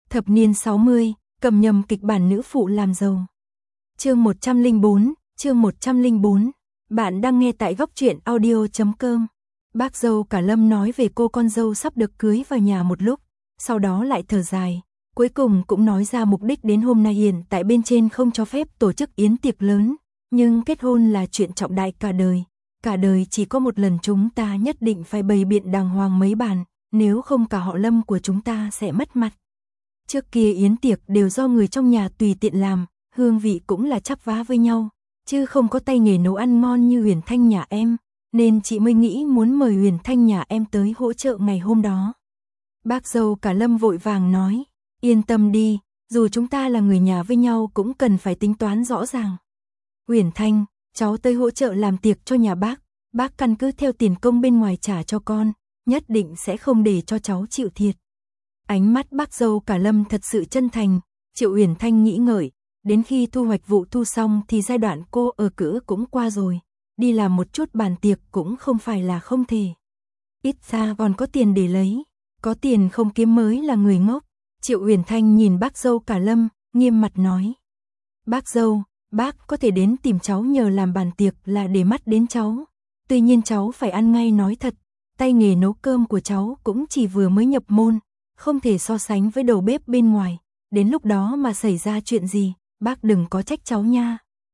Thập niên 60, cầm nhầm kịch bản nữ phụ làm giàu. Chương 104. Bạn đang nghe tại góc truyện audio.com. Bác dâu cả Lâm nói về cô con dâu sắp được cưới vào nhà một lúc, sau đó lại thở dài, cuối cùng cũng nói ra mục đích đến hôm nay. Hiện tại bên trên không cho phép tổ chức yến tiệc lớn, nhưng kết hôn là chuyện trọng đại cả đời chỉ có một lần, chúng ta nhất định phải bày biện đàng hoàng mấy bàn, nếu không cả họ Lâm của chúng ta sẽ mất mặt. Trước kia yến tiệc đều do người trong nhà tùy tiện làm, hương vị cũng là chắp vá với nhau, chứ không có tay nghề nấu ăn ngon như Huyền Thanh nhà em, nên chị mới nghĩ muốn mời Huyền Thanh nhà em tới hỗ trợ ngày hôm đó. Bác dâu cả Lâm vội vàng nói, yên tâm đi, dù chúng ta là người nhà với nhau cũng cần phải tính toán rõ ràng. Huyền Thanh, cháu tới hỗ trợ làm tiệc cho nhà bác căn cứ theo tiền công bên ngoài trả cho con, nhất định sẽ không để cho cháu chịu thiệt. Ánh mắt bác dâu cả Lâm thật sự chân thành. Triệu Huyền Thanh nghĩ ngợi, đến khi thu hoạch vụ thu xong thì giai đoạn cô ở cữ cũng qua rồi, đi làm một chút bàn tiệc cũng không phải là không thể. Ít ra còn có tiền để lấy, có tiền không kiếm mới là người ngốc. Triệu Huyền Thanh nhìn bác dâu cả Lâm, nghiêm mặt nói. Bác dâu, bác có thể đến tìm cháu nhờ làm bàn tiệc là để mắt đến cháu. Tuy nhiên cháu phải ăn ngay nói thật, tay nghề nấu cơm của cháu cũng chỉ vừa mới nhập môn, không thể so sánh với đầu bếp bên ngoài. Đến lúc đó mà xảy ra chuyện gì, bác đừng có trách cháu nha.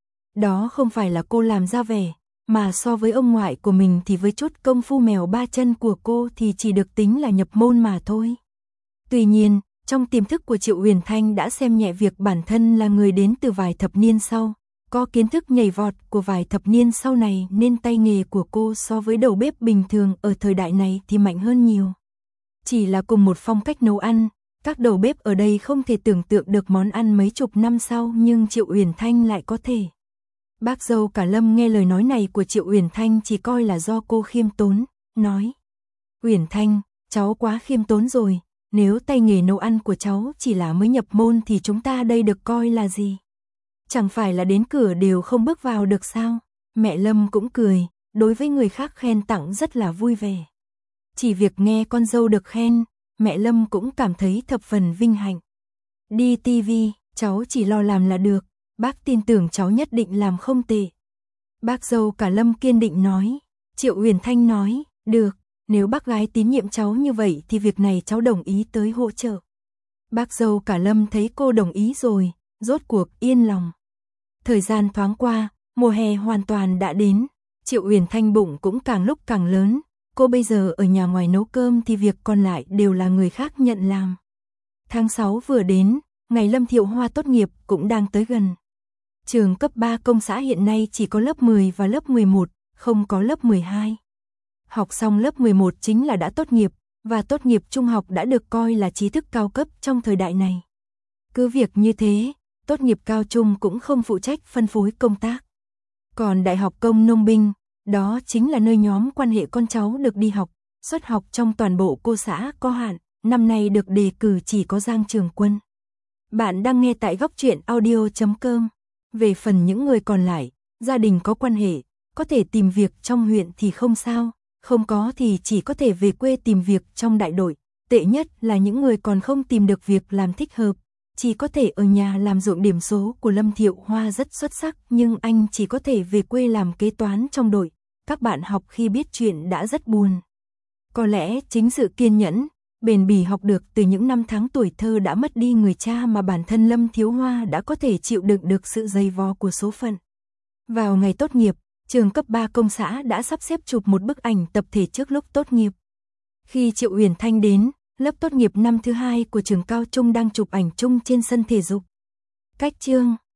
Đó không phải là cô làm ra vẻ, mà so với ông ngoại của mình thì với chút công phu mèo ba chân của cô thì chỉ được tính là nhập môn mà thôi. Tuy nhiên, trong tiềm thức của Triệu Huyền Thanh đã xem nhẹ việc bản thân là người đến từ vài thập niên sau, có kiến thức nhảy vọt của vài thập niên sau này, nên tay nghề của cô so với đầu bếp bình thường ở thời đại này thì mạnh hơn nhiều. Chỉ là cùng một phong cách nấu ăn, các đầu bếp ở đây không thể tưởng tượng được món ăn mấy chục năm sau, nhưng Triệu Huyền Thanh lại có thể. Bác dâu cả Lâm nghe lời nói này của Triệu Huyền Thanh chỉ coi là do cô khiêm tốn, nói. Huyền Thanh, cháu quá khiêm tốn rồi, nếu tay nghề nấu ăn của cháu chỉ là mới nhập môn thì chúng ta đây được coi là gì? Chẳng phải là đến cửa đều không bước vào được sao? Mẹ Lâm cũng cười, đối với người khác khen tặng rất là vui vẻ. Chỉ việc nghe con dâu được khen, mẹ Lâm cũng cảm thấy thập phần vinh hạnh. Đi tivi, cháu chỉ lo làm là được, bác tin tưởng cháu nhất định làm không tệ. Bác dâu cả Lâm kiên định nói. Triệu Huyền Thanh nói, được, nếu bác gái tín nhiệm cháu như vậy thì việc này cháu đồng ý tới hỗ trợ. Bác dâu cả Lâm thấy cô đồng ý rồi, rốt cuộc yên lòng. Thời gian thoáng qua, mùa hè hoàn toàn đã đến, Triệu Huyền Thanh bụng cũng càng lúc càng lớn. Cô bây giờ ở nhà ngoài nấu cơm thì việc còn lại đều là người khác nhận làm. Tháng 6 vừa đến, ngày Lâm Thiệu Hoa tốt nghiệp cũng đang tới gần. Trường cấp 3 công xã hiện nay chỉ có lớp 10 và lớp 11, không có lớp 12. Học xong lớp 11 chính là đã tốt nghiệp, và tốt nghiệp trung học đã được coi là trí thức cao cấp trong thời đại này. Cứ việc như thế, tốt nghiệp cao trung cũng không phụ trách phân phối công tác. Còn Đại học Công Nông Binh, đó chính là nơi nhóm quan hệ con cháu được đi học, suất học trong toàn bộ cô xã có hạn, năm nay được đề cử chỉ có Giang Trường Quân. Bạn đang nghe tại góc truyện audio.com. Về phần những người còn lại, gia đình có quan hệ, có thể tìm việc trong huyện thì không sao, không có thì chỉ có thể về quê tìm việc trong đại đội. Tệ nhất là những người còn không tìm được việc làm thích hợp, chỉ có thể ở nhà làm ruộng. Điểm số của Lâm Thiệu Hoa rất xuất sắc, nhưng anh chỉ có thể về quê làm kế toán trong đội. Các bạn học khi biết chuyện đã rất buồn. Có lẽ chính sự kiên nhẫn, bền bỉ học được từ những năm tháng tuổi thơ đã mất đi người cha mà bản thân Lâm Thiệu Hoa đã có thể chịu đựng được sự dày vò của số phận. Vào ngày tốt nghiệp, trường cấp 3 công xã đã sắp xếp chụp một bức ảnh tập thể trước lúc tốt nghiệp. Khi Triệu Huyền Thanh đến, lớp tốt nghiệp năm thứ 2 của trường cao trung đang chụp ảnh chung trên sân thể dục. Cách chương